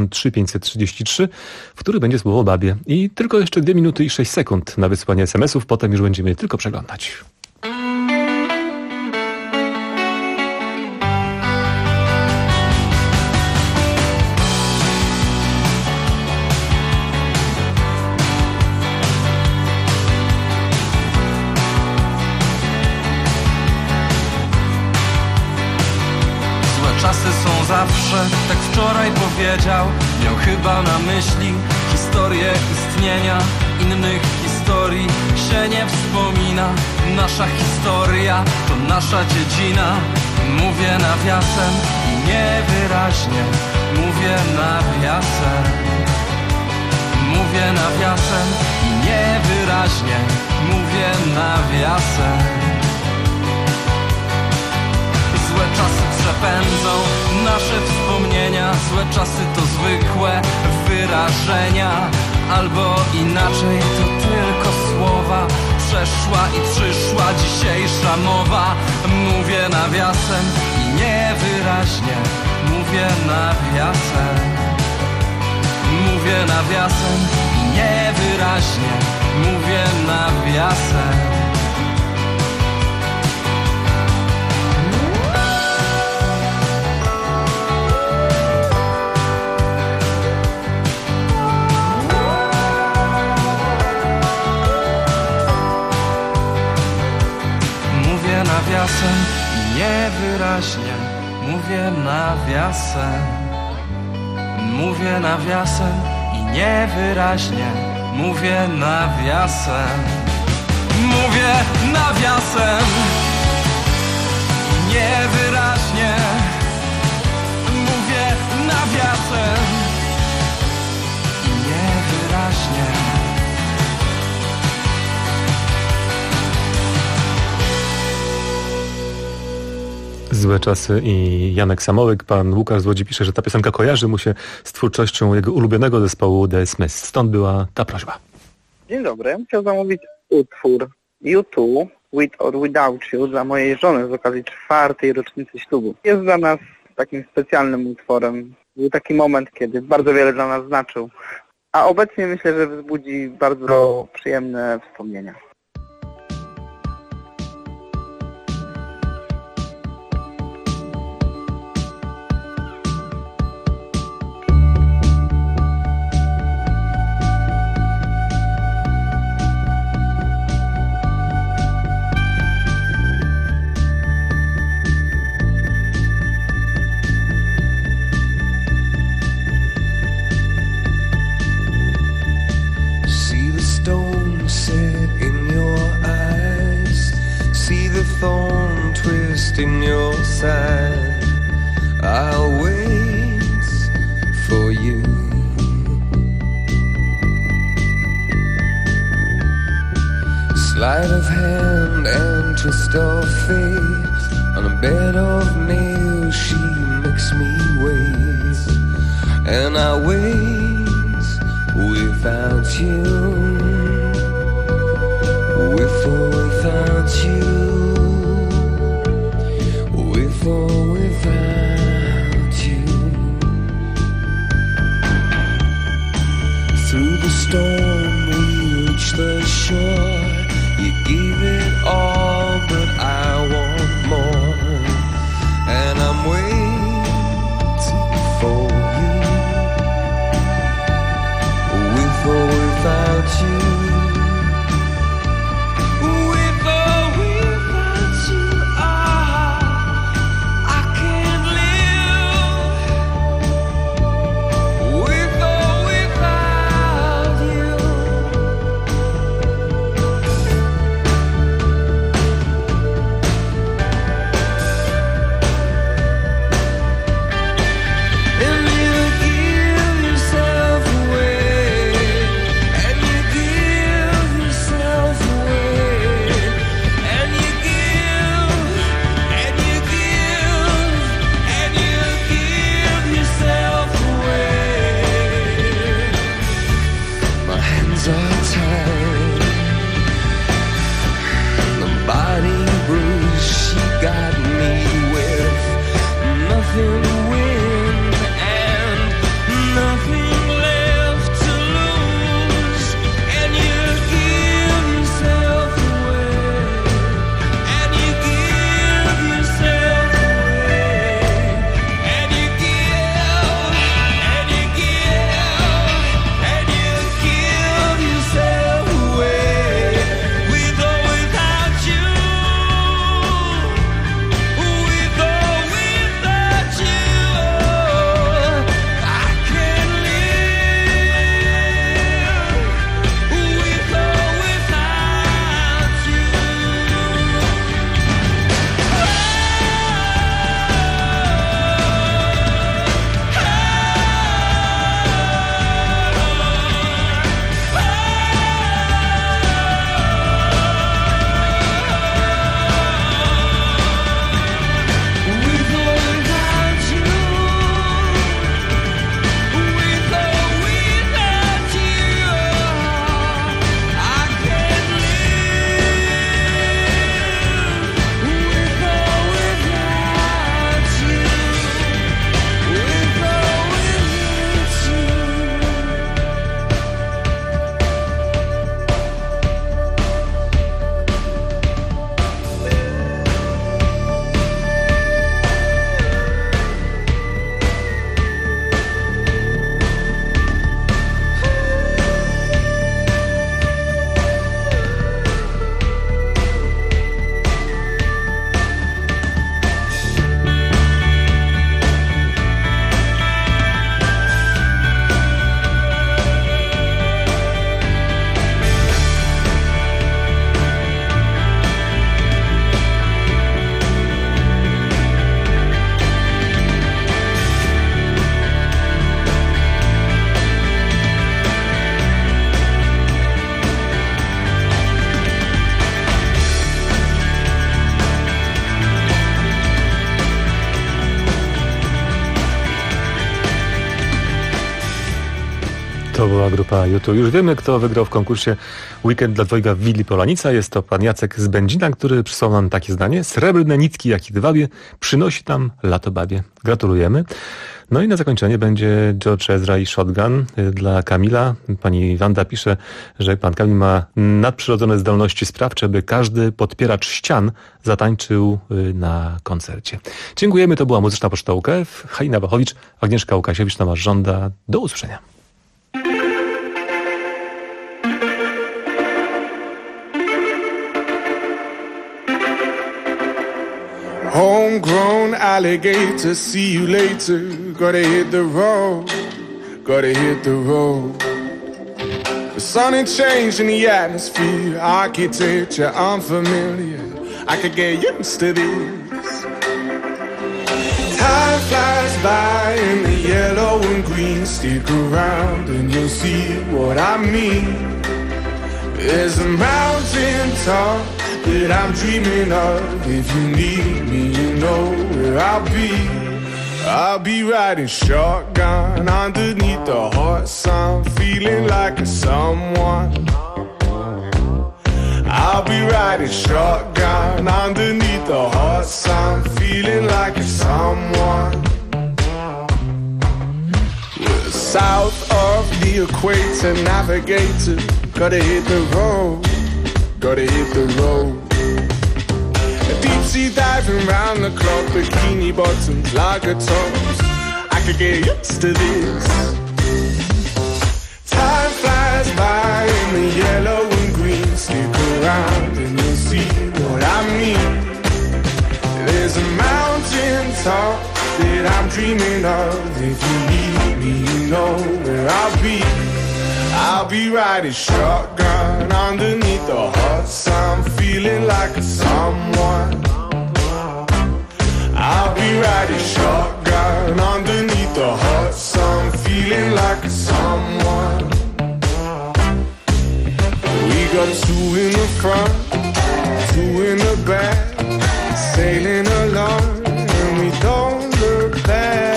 73533, w który będzie słowo babie. I tylko jeszcze 2 minuty i 6 sekund na wysłanie SMS-ów. Potem już będziemy je tylko przeglądać. Czasy są zawsze, tak wczoraj powiedział. Miał chyba na myśli historię istnienia. Innych historii się nie wspomina. Nasza historia to nasza dziedzina. Mówię nawiasem i niewyraźnie mówię nawiasem. Mówię nawiasem i niewyraźnie mówię nawiasem. Złe czasy przepędzą nasze wspomnienia, złe czasy to zwykłe wyrażenia, albo inaczej to tylko słowa. Przeszła i przyszła dzisiejsza mowa. Mówię nawiasem i niewyraźnie mówię nawiasem. Mówię nawiasem i niewyraźnie mówię nawiasem. Nawiasem i niewyraźnie mówię nawiasem. Mówię nawiasem i niewyraźnie mówię nawiasem. Mówię nawiasem i niewyraźnie mówię nawiasem i niewyraźnie. Złe czasy i Janek Samołyk. Pan Łukasz z Łodzi pisze, że ta piosenka kojarzy mu się z twórczością jego ulubionego zespołu The Smiths. Stąd była ta prośba. Dzień dobry, ja bym chciał zamówić utwór U2, With or Without You, dla mojej żony z okazji 4. rocznicy ślubu. Jest dla nas takim specjalnym utworem. Był taki moment, kiedy bardzo wiele dla nas znaczył, a obecnie myślę, że wzbudzi bardzo przyjemne wspomnienia. In your side, I'll wait for you. Sleight of hand and twist of fate. On a bed of nails she makes me wait, and I wait without you, with or without you. With or without you. Through the storm we reach the shore. You give it all, but I want more, and I'm waiting for you. With or without you. To była grupa YouTube. Już wiemy, kto wygrał w konkursie Weekend dla dwojga w Willi Polanica. Jest to pan Jacek z Będzina, który przysłał nam takie zdanie. Srebrne nitki jak jedwabie przynosi nam lato babie. Gratulujemy. No i na zakończenie będzie George Ezra i Shotgun dla Kamila. Pani Wanda pisze, że pan Kamil ma nadprzyrodzone zdolności sprawcze, by każdy podpieracz ścian zatańczył na koncercie. Dziękujemy, to była Muzyczna Poczta UKF. Halina Wachowicz, Agnieszka Łukasiewicz, Tomasz Żąda. Do usłyszenia. Homegrown alligator, see you later. Gotta hit the road, gotta hit the road. The sun ain't changed in the atmosphere, architecture unfamiliar. I could get used to this. Time flies by in the yellow and green. Stick around and you'll see what I mean. There's a mountain top that I'm dreaming of. If you need me, you know where I'll be. I'll be riding shotgun underneath the hot sun, feeling like a someone. I'll be riding shotgun underneath the hot sun, feeling like a someone. We're south of the equator, navigator. Gotta hit the road, gotta hit the road. Deep sea diving round the clock, bikini bottoms, lager tops. I could get used to this. Time flies by in the yellow and green. Stick around and you'll see what I mean. There's a mountain top that I'm dreaming of. If you need me, you know where I'll be. I'll be riding shotgun underneath the hot sun, feeling like a someone. I'll be riding shotgun underneath the hot sun, feeling like a someone. We got two in the front, two in the back, sailing along and we don't look back.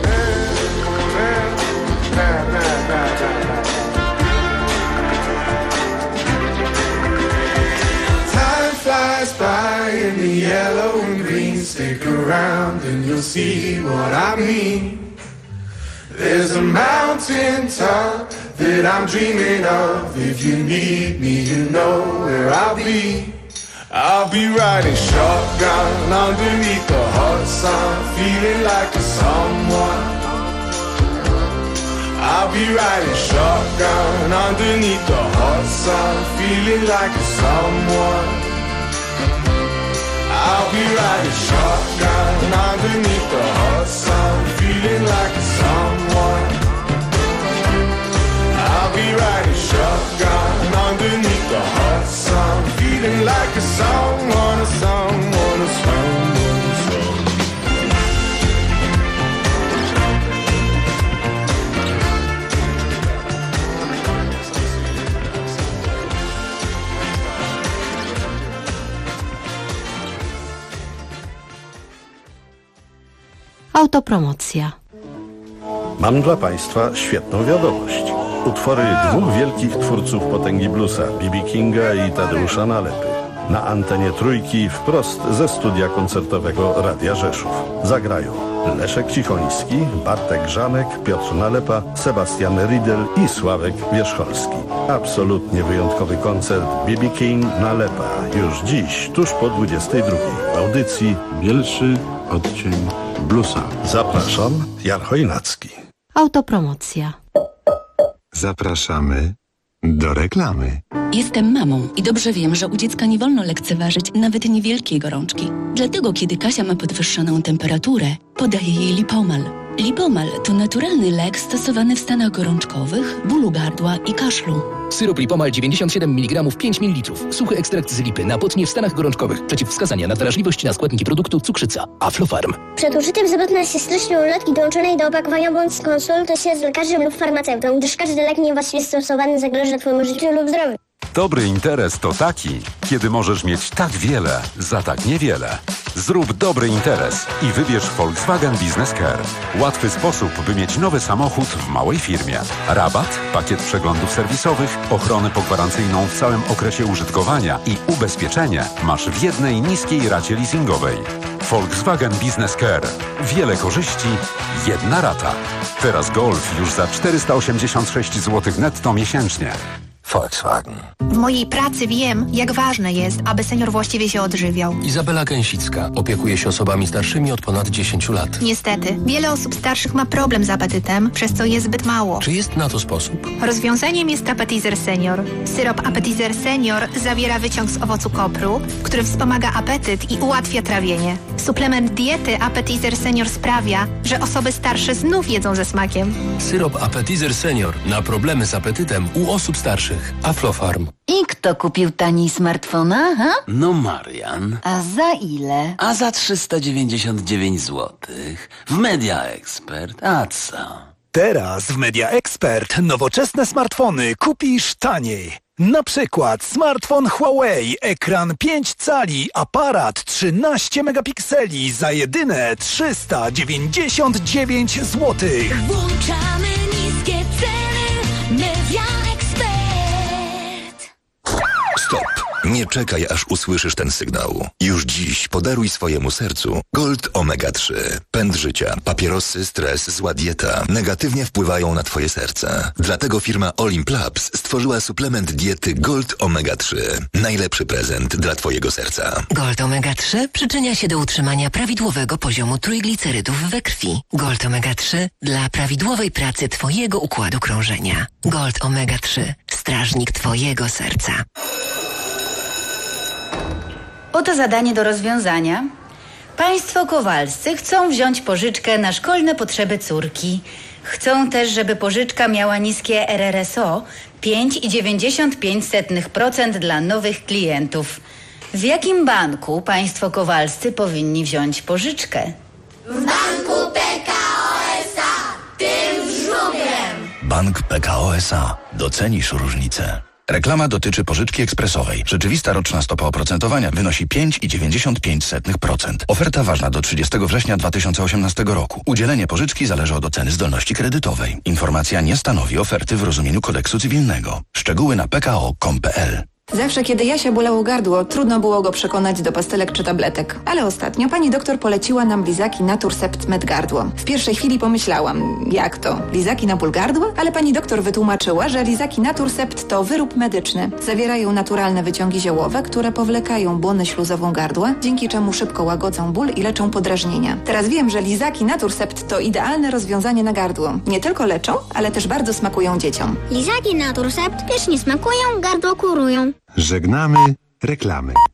Flies by in the yellow and green. Stick around and you'll see what I mean. There's a mountain top that I'm dreaming of. If you need me, you know where I'll be. I'll be riding shotgun underneath the hot sun, feeling like a someone. I'll be riding shotgun underneath the hot sun, feeling like a someone. I'll be riding shotgun underneath the hot sun, feeling like a someone. I'll be riding shotgun underneath the hot sun, feeling like a someone, a someone, a someone, a someone. Autopromocja. Mam dla Państwa świetną wiadomość. Utwory dwóch wielkich twórców potęgi bluesa, B.B. Kinga i Tadeusza Nalepy. Na antenie Trójki wprost ze studia koncertowego Radia Rzeszów. Zagrają Leszek Cichoński, Bartek Żanek, Piotr Nalepa, Sebastian Riedel i Sławek Wierzcholski. Absolutnie wyjątkowy koncert B.B. King Nalepa. Już dziś, tuż po 22. W audycji Bielszy odcień bluesa. Zapraszam, Jan Chojnacki. Autopromocja. Zapraszamy do reklamy. Jestem mamą i dobrze wiem, że u dziecka nie wolno lekceważyć nawet niewielkiej gorączki. Dlatego, kiedy Kasia ma podwyższoną temperaturę, podaję jej Lipomal. Lipomal to naturalny lek stosowany w stanach gorączkowych, bólu gardła i kaszlu. Syrop Lipomal 97 mg 5 ml. Suchy ekstrakt z lipy na potnie w stanach gorączkowych. Przeciwwskazania na wrażliwość na składniki produktu cukrzyca. Aflofarm. Przed użyciem zapewne się stycznej ulotki dołączonej do opakowania bądź skonsultuj się z lekarzem lub farmaceutą, gdyż każdy lek niewłaściwie stosowany zagraża Twojemu życiu lub zdrowiu. Dobry interes to taki, kiedy możesz mieć tak wiele za tak niewiele. Zrób dobry interes i wybierz Volkswagen Business Care. Łatwy sposób, by mieć nowy samochód w małej firmie. Rabat, pakiet przeglądów serwisowych, ochronę pogwarancyjną w całym okresie użytkowania i ubezpieczenie masz w jednej niskiej racie leasingowej. Volkswagen Business Care. Wiele korzyści, jedna rata. Teraz Golf już za 486 zł netto miesięcznie. Volkswagen. W mojej pracy wiem, jak ważne jest, aby senior właściwie się odżywiał. Izabela Gęsicka opiekuje się osobami starszymi od ponad 10 lat. Niestety, wiele osób starszych ma problem z apetytem, przez co je zbyt mało. Czy jest na to sposób? Rozwiązaniem jest Appetizer Senior. Syrop Appetizer Senior zawiera wyciąg z owocu kopru, który wspomaga apetyt i ułatwia trawienie. Suplement diety Appetizer Senior sprawia, że osoby starsze znów jedzą ze smakiem. Syrop Appetizer Senior na problemy z apetytem u osób starszych. Aflofarm. I kto kupił taniej smartfona, ha? No Marian. A za ile? A za 399 zł. W Media Expert. A co? Teraz w Media Expert nowoczesne smartfony kupisz taniej. Na przykład smartfon Huawei, ekran 5 cali, aparat 13 megapikseli za jedyne 399 zł. Włączamy niskie ceny. Media Expert. Stop! Nie czekaj, aż usłyszysz ten sygnał. Już dziś podaruj swojemu sercu Gold Omega 3. Pęd życia, papierosy, stres, zła dieta negatywnie wpływają na twoje serce. Dlatego firma Olymp Labs stworzyła suplement diety Gold Omega 3. Najlepszy prezent dla twojego serca. Gold Omega 3 przyczynia się do utrzymania prawidłowego poziomu trójglicerydów we krwi. Gold Omega 3 dla prawidłowej pracy twojego układu krążenia. Gold Omega 3. Strażnik twojego serca. Oto zadanie do rozwiązania. Państwo Kowalscy chcą wziąć pożyczkę na szkolne potrzeby córki. Chcą też, żeby pożyczka miała niskie RRSO 5,95% dla nowych klientów. W jakim banku państwo Kowalscy powinni wziąć pożyczkę? W banku PKO SA, tym w Żubiem. Bank PKO SA. Docenisz różnicę. Reklama dotyczy pożyczki ekspresowej. Rzeczywista roczna stopa oprocentowania wynosi 5,95%. Oferta ważna do 30 września 2018 roku. Udzielenie pożyczki zależy od oceny zdolności kredytowej. Informacja nie stanowi oferty w rozumieniu kodeksu cywilnego. Szczegóły na pko.com.pl. Zawsze, kiedy Jasia bolało gardło, trudno było go przekonać do pastelek czy tabletek. Ale ostatnio pani doktor poleciła nam lizaki Naturcept Med Gardło. W pierwszej chwili pomyślałam, jak to? Lizaki na ból gardła? Ale pani doktor wytłumaczyła, że lizaki Naturcept to wyrób medyczny. Zawierają naturalne wyciągi ziołowe, które powlekają błonę śluzową gardła, dzięki czemu szybko łagodzą ból i leczą podrażnienia. Teraz wiem, że lizaki Naturcept to idealne rozwiązanie na gardło. Nie tylko leczą, ale też bardzo smakują dzieciom. Lizaki Naturcept pysznie smakują, gardło kurują. Żegnamy reklamy.